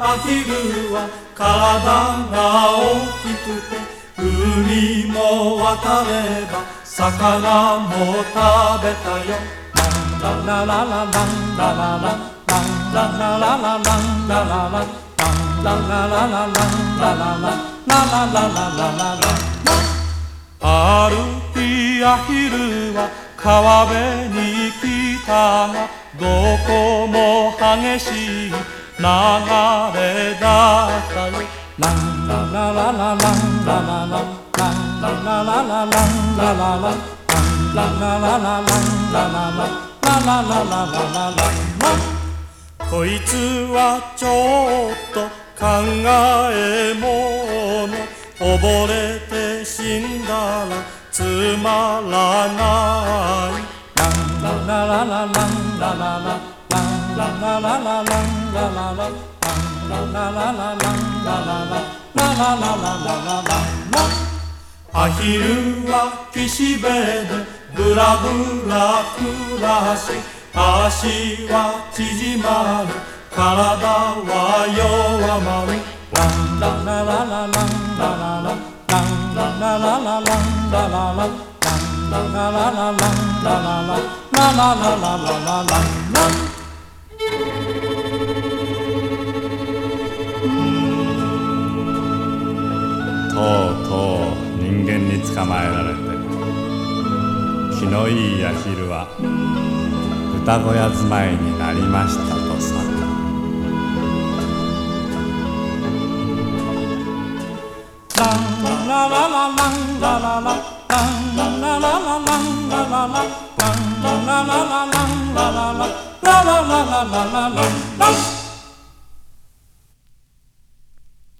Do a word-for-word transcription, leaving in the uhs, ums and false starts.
アヒルは体が大きくて、海も渡れば魚も食べたよ。ランラララランラララランララララランラララランララララランラララララララララ。ある日アヒルは川辺に来たが、どこも激しい流れだったよ。ランララララランラララランララララランラララランララララランララララララララララ。こいつはちょっと考えもの、溺れて死んだらつまらない。ランララララランラララランララララランラララランララララランラララララララララ。アヒルは岸辺でブラブラ暮らし、足は縮まる、体は弱まる。ランララララランラララランララララランラララランララララランラララララララララララ。 とうとう人間に捕まえられて、気のいいアヒルは豚小屋住まいになりましたとさ。 ランラララランラララランララララランラララランラララランララララランララララララララララララ。